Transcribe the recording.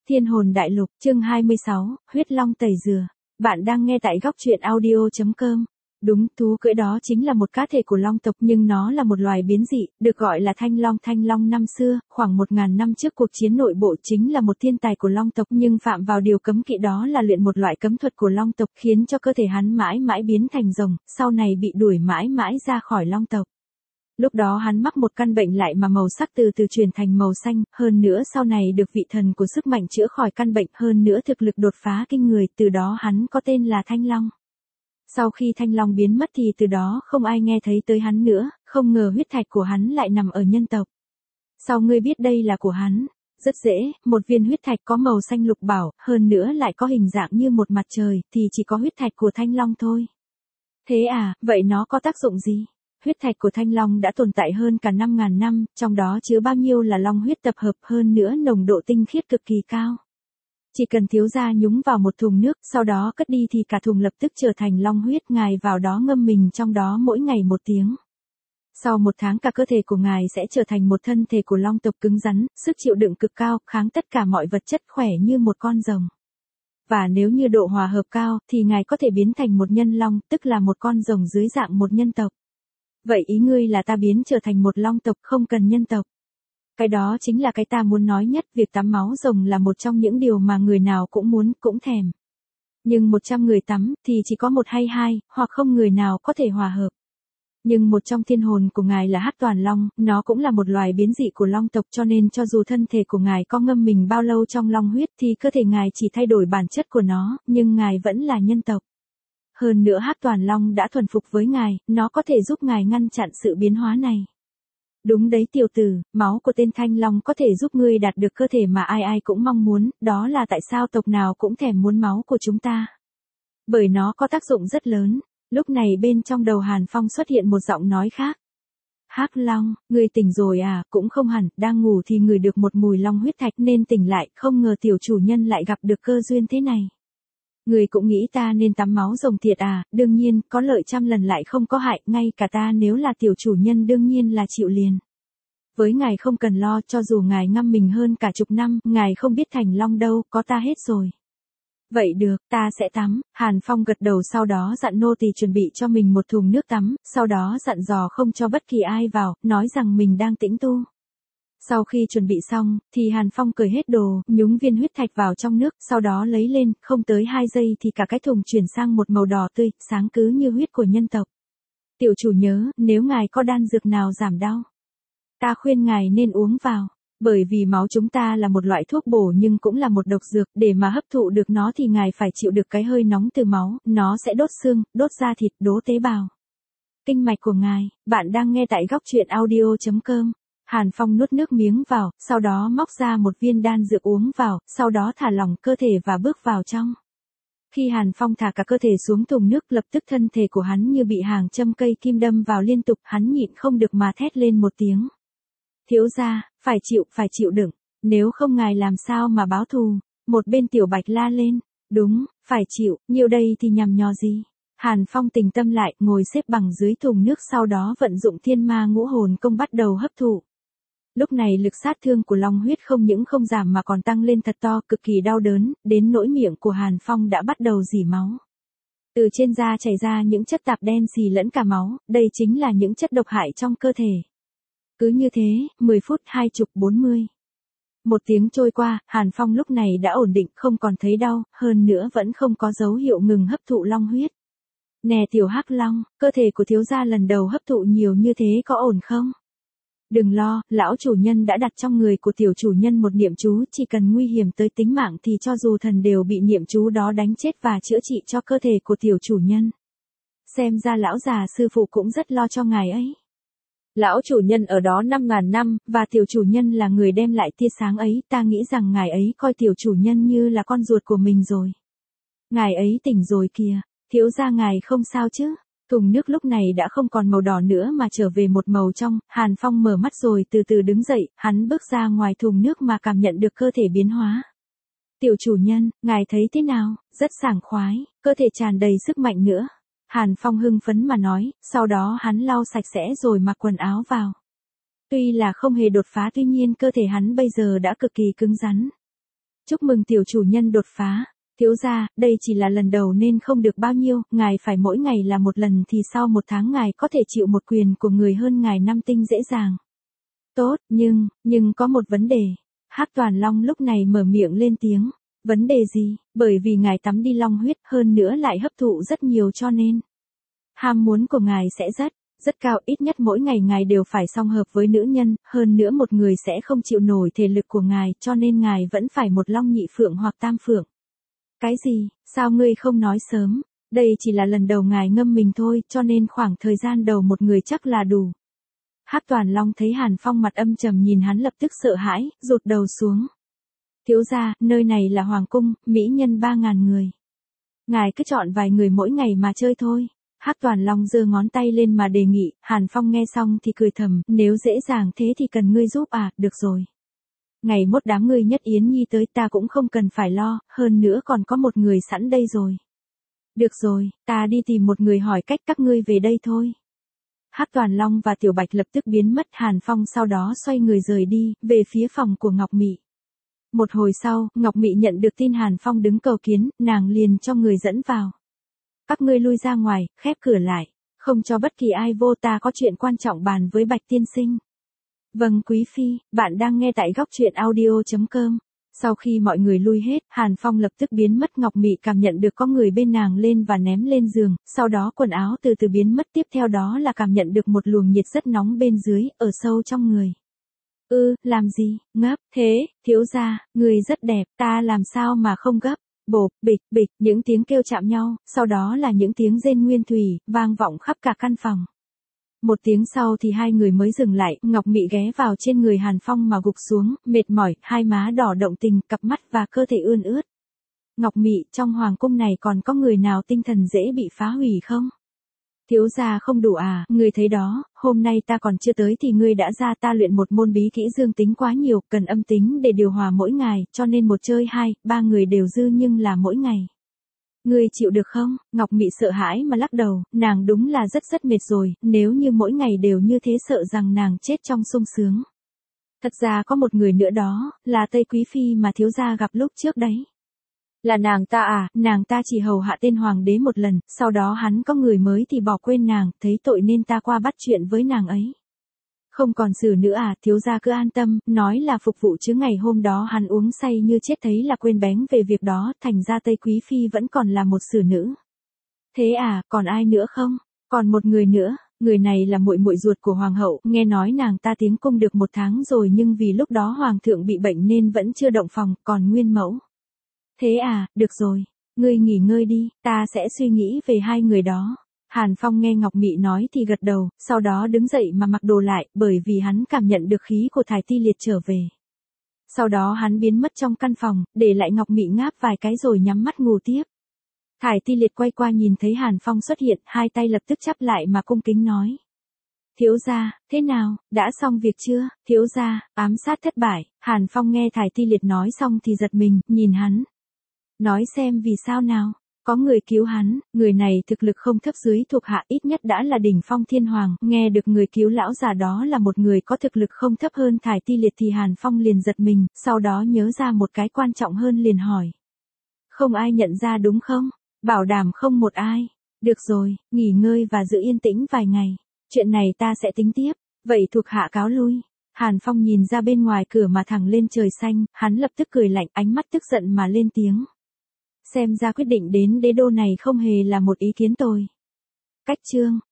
Thiên hồn đại lục, chương 26, huyết long tẩy dừa. Bạn đang nghe tại góc truyện audio.com. Đúng, thú cưỡi đó chính là một cá thể của long tộc nhưng nó là một loài biến dị, được gọi là thanh long. Thanh long năm xưa, khoảng 1000 năm trước cuộc chiến nội bộ chính là một thiên tài của long tộc nhưng phạm vào điều cấm kỵ đó là luyện một loại cấm thuật của long tộc khiến cho cơ thể hắn mãi mãi biến thành rồng, sau này bị đuổi mãi mãi ra khỏi long tộc. Lúc đó hắn mắc một căn bệnh lại mà màu sắc từ từ chuyển thành màu xanh, hơn nữa sau này được vị thần của sức mạnh chữa khỏi căn bệnh, hơn nữa thực lực đột phá kinh người, từ đó hắn có tên là Thanh Long. Sau khi Thanh Long biến mất thì từ đó không ai nghe thấy tới hắn nữa, không ngờ huyết thạch của hắn lại nằm ở nhân tộc. Sao ngươi biết đây là của hắn? Rất dễ, một viên huyết thạch có màu xanh lục bảo, hơn nữa lại có hình dạng như một mặt trời, thì chỉ có huyết thạch của Thanh Long thôi. Thế à, vậy nó có tác dụng gì? Huyết thạch của Thanh Long đã tồn tại hơn cả 5000 năm, trong đó chứa bao nhiêu là long huyết tập hợp, hơn nữa nồng độ tinh khiết cực kỳ cao. Chỉ cần thiếu gia nhúng vào một thùng nước, sau đó cất đi thì cả thùng lập tức trở thành long huyết, ngài vào đó ngâm mình trong đó mỗi ngày 1 tiếng. Sau 1 tháng cả cơ thể của ngài sẽ trở thành một thân thể của long tộc cứng rắn, sức chịu đựng cực cao, kháng tất cả mọi vật chất, khỏe như một con rồng. Và nếu như độ hòa hợp cao, thì ngài có thể biến thành một nhân long, tức là một con rồng dưới dạng một nhân tộc. Vậy ý ngươi là ta biến trở thành một long tộc không cần nhân tộc. Cái đó chính là cái ta muốn nói nhất, việc tắm máu rồng là một trong những điều mà người nào cũng muốn, cũng thèm. Nhưng 100 người tắm, thì chỉ có 1 hay 2, hoặc không người nào có thể hòa hợp. Nhưng một trong thiên hồn của ngài là Hắc Toàn Long, nó cũng là một loài biến dị của long tộc cho nên cho dù thân thể của ngài có ngâm mình bao lâu trong long huyết thì cơ thể ngài chỉ thay đổi bản chất của nó, nhưng ngài vẫn là nhân tộc. Hơn nữa Hắc Toàn Long đã thuần phục với ngài, nó có thể giúp ngài ngăn chặn sự biến hóa này. Đúng đấy tiểu tử, máu của tên Thanh Long có thể giúp ngươi đạt được cơ thể mà ai ai cũng mong muốn, đó là tại sao tộc nào cũng thèm muốn máu của chúng ta. Bởi nó có tác dụng rất lớn. Lúc này bên trong đầu Hàn Phong xuất hiện một giọng nói khác. Hắc Long, ngươi tỉnh rồi à? Cũng không hẳn, đang ngủ thì ngửi được một mùi long huyết thạch nên tỉnh lại, không ngờ tiểu chủ nhân lại gặp được cơ duyên thế này. Người cũng nghĩ ta nên tắm máu rồng thiệt à? Đương nhiên, có lợi 100 lần lại không có hại, ngay cả ta nếu là tiểu chủ nhân đương nhiên là chịu liền. Với ngài không cần lo, cho dù ngài ngâm mình hơn cả chục năm, ngài không biết thành long đâu, có ta hết rồi. Vậy được, ta sẽ tắm. Hàn Phong gật đầu, sau đó dặn nô tỳ chuẩn bị cho mình một thùng nước tắm, sau đó dặn dò không cho bất kỳ ai vào, nói rằng mình đang tĩnh tu. Sau khi chuẩn bị xong, thì Hàn Phong cởi hết đồ, nhúng viên huyết thạch vào trong nước, sau đó lấy lên, không tới 2 giây thì cả cái thùng chuyển sang một màu đỏ tươi, sáng cứ như huyết của nhân tộc. Tiểu chủ nhớ, nếu ngài có đan dược nào giảm đau, ta khuyên ngài nên uống vào. Bởi vì máu chúng ta là một loại thuốc bổ nhưng cũng là một độc dược, để mà hấp thụ được nó thì ngài phải chịu được cái hơi nóng từ máu, nó sẽ đốt xương, đốt da thịt, đốt tế bào kinh mạch của ngài. Bạn đang nghe tại góc truyện audio.com. Hàn Phong nuốt nước miếng vào, sau đó móc ra một viên đan dược uống vào, sau đó thả lỏng cơ thể và bước vào trong. Khi Hàn Phong thả cả cơ thể xuống thùng nước, lập tức thân thể của hắn như bị hàng châm cây kim đâm vào liên tục, hắn nhịn không được mà thét lên một tiếng. Thiếu gia, phải chịu đựng, nếu không ngài làm sao mà báo thù. Một bên Tiểu Bạch la lên. Đúng, phải chịu, nhiều đây thì nhằm nhò gì. Hàn Phong bình tâm lại, ngồi xếp bằng dưới thùng nước, sau đó vận dụng thiên ma ngũ hồn công bắt đầu hấp thụ. Lúc này lực sát thương của long huyết không những không giảm mà còn tăng lên thật to, cực kỳ đau đớn, đến nỗi miệng của Hàn Phong đã bắt đầu rỉ máu. Từ trên da chảy ra những chất tạp đen xì lẫn cả máu, đây chính là những chất độc hại trong cơ thể. Cứ như thế, 10 phút, 20, 40. 1 tiếng trôi qua, Hàn Phong lúc này đã ổn định, không còn thấy đau, hơn nữa vẫn không có dấu hiệu ngừng hấp thụ long huyết. Nè tiểu Hắc Long, cơ thể của thiếu gia lần đầu hấp thụ nhiều như thế có ổn không? Đừng lo, lão chủ nhân đã đặt trong người của tiểu chủ nhân một niệm chú, chỉ cần nguy hiểm tới tính mạng thì cho dù thần đều bị niệm chú đó đánh chết và chữa trị cho cơ thể của tiểu chủ nhân. Xem ra lão già sư phụ cũng rất lo cho ngài ấy. Lão chủ nhân ở đó 5000 năm, và tiểu chủ nhân là người đem lại tia sáng ấy, ta nghĩ rằng ngài ấy coi tiểu chủ nhân như là con ruột của mình rồi. Ngài ấy tỉnh rồi kìa, thiếu gia ngài không sao chứ? Thùng nước lúc này đã không còn màu đỏ nữa mà trở về một màu trong, Hàn Phong mở mắt rồi từ từ đứng dậy, hắn bước ra ngoài thùng nước mà cảm nhận được cơ thể biến hóa. Tiểu chủ nhân, ngài thấy thế nào? Rất sảng khoái, cơ thể tràn đầy sức mạnh nữa. Hàn Phong hưng phấn mà nói, sau đó hắn lau sạch sẽ rồi mặc quần áo vào. Tuy là không hề đột phá tuy nhiên cơ thể hắn bây giờ đã cực kỳ cứng rắn. Chúc mừng tiểu chủ nhân đột phá. Thiếu gia, đây chỉ là lần đầu nên không được bao nhiêu, ngài phải mỗi ngày là một lần thì sau 1 tháng ngài có thể chịu một quyền của người hơn ngài 5 tinh dễ dàng. Tốt, nhưng có một vấn đề. Hắc Toàn Long lúc này mở miệng lên tiếng. Vấn đề gì? Bởi vì ngài tắm đi long huyết hơn nữa lại hấp thụ rất nhiều cho nên ham muốn của ngài sẽ rất cao, ít nhất mỗi ngày ngài đều phải song hợp với nữ nhân, hơn nữa một người sẽ không chịu nổi thể lực của ngài cho nên ngài vẫn phải một long nhị phượng hoặc tam phượng. Cái gì? Sao ngươi không nói sớm? Đây chỉ là lần đầu ngài ngâm mình thôi cho nên khoảng thời gian đầu một người chắc là đủ. Hắc Toàn Long thấy Hàn Phong mặt âm trầm nhìn hắn lập tức sợ hãi, rụt đầu xuống. Thiếu gia, nơi này là hoàng cung, mỹ nhân 3.000 người. Ngài cứ chọn vài người mỗi ngày mà chơi thôi. Hắc Toàn Long giơ ngón tay lên mà đề nghị, Hàn Phong nghe xong thì cười thầm, nếu dễ dàng thế thì cần ngươi giúp à, được rồi. Ngày mốt đám ngươi Nhất Yến Nhi tới ta cũng không cần phải lo, hơn nữa còn có một người sẵn đây rồi. Được rồi, ta đi tìm một người hỏi cách các ngươi về đây thôi. Hắc Toàn Long và Tiểu Bạch lập tức biến mất, Hàn Phong sau đó xoay người rời đi, về phía phòng của Ngọc Mị. Một hồi sau, Ngọc Mị nhận được tin Hàn Phong đứng cầu kiến, nàng liền cho người dẫn vào. Các ngươi lui ra ngoài, khép cửa lại, không cho bất kỳ ai vô, ta có chuyện quan trọng bàn với Bạch tiên sinh. Vâng quý phi, bạn đang nghe tại góc truyện audio.com. Sau khi mọi người lui hết, Hàn Phong lập tức biến mất, Ngọc Mị cảm nhận được có người bên nàng lên và ném lên giường, sau đó quần áo từ từ biến mất, tiếp theo đó là cảm nhận được một luồng nhiệt rất nóng bên dưới, ở sâu trong người. Làm gì, ngấp, thế, thiếu gia, người rất đẹp, ta làm sao mà không gấp. Bộp, bịch, bịch, những tiếng kêu chạm nhau, sau đó là những tiếng rên nguyên thủy, vang vọng khắp cả căn phòng. Một tiếng sau thì hai người mới dừng lại, Ngọc Mị ghé vào trên người Hàn Phong mà gục xuống, mệt mỏi, hai má đỏ động tình, cặp mắt và cơ thể ươn ướt. Ngọc Mị, trong hoàng cung này còn có người nào tinh thần dễ bị phá hủy không? Thiếu gia không đủ à, ngươi thấy đó, hôm nay ta còn chưa tới thì ngươi đã ra, ta luyện một môn bí kỹ dương tính quá nhiều, cần âm tính để điều hòa mỗi ngày, cho nên một chơi 2, 3 người đều dư nhưng là mỗi ngày. Ngươi chịu được không? Ngọc Mị sợ hãi mà lắc đầu, nàng đúng là rất mệt rồi, nếu như mỗi ngày đều như thế sợ rằng nàng chết trong sung sướng. Thật ra có một người nữa đó, là Tây Quý Phi mà thiếu gia gặp lúc trước đấy. Là nàng ta à, nàng ta chỉ hầu hạ tên hoàng đế một lần, sau đó hắn có người mới thì bỏ quên nàng, thấy tội nên ta qua bắt chuyện với nàng ấy. Không còn xử nữa à, thiếu gia cứ an tâm, nói là phục vụ chứ ngày hôm đó hắn uống say như chết, thấy là quên bén về việc đó, thành ra Tây Quý Phi vẫn còn là một xử nữ. Thế à, còn ai nữa không? Còn một người nữa, người này là muội muội ruột của hoàng hậu, nghe nói nàng ta tiến cung được 1 tháng rồi nhưng vì lúc đó hoàng thượng bị bệnh nên vẫn chưa động phòng, còn nguyên mẫu. Thế à, được rồi, ngươi nghỉ ngơi đi, ta sẽ suy nghĩ về hai người đó. Hàn Phong nghe Ngọc Mị nói thì gật đầu, sau đó đứng dậy mà mặc đồ lại, bởi vì hắn cảm nhận được khí của Thải Ti Liệt trở về. Sau đó hắn biến mất trong căn phòng, để lại Ngọc Mị ngáp vài cái rồi nhắm mắt ngủ tiếp. Thải Ti Liệt quay qua nhìn thấy Hàn Phong xuất hiện, hai tay lập tức chắp lại mà cung kính nói. Thiếu gia, thế nào, đã xong việc chưa? Thiếu gia, ám sát thất bại. Hàn Phong nghe Thải Ti Liệt nói xong thì giật mình, nhìn hắn. Nói xem vì sao nào? Có người cứu hắn, người này thực lực không thấp dưới thuộc hạ, ít nhất đã là đỉnh phong thiên hoàng, nghe được người cứu lão già đó là một người có thực lực không thấp hơn Thải Ti Liệt thì Hàn Phong liền giật mình, sau đó nhớ ra một cái quan trọng hơn liền hỏi. Không ai nhận ra đúng không? Bảo đảm không một ai. Được rồi, nghỉ ngơi và giữ yên tĩnh vài ngày. Chuyện này ta sẽ tính tiếp, vậy thuộc hạ cáo lui. Hàn Phong nhìn ra bên ngoài cửa mà thẳng lên trời xanh, hắn lập tức cười lạnh, ánh mắt tức giận mà lên tiếng. Xem ra quyết định đến đế đô này không hề là một ý kiến tồi. Cách chương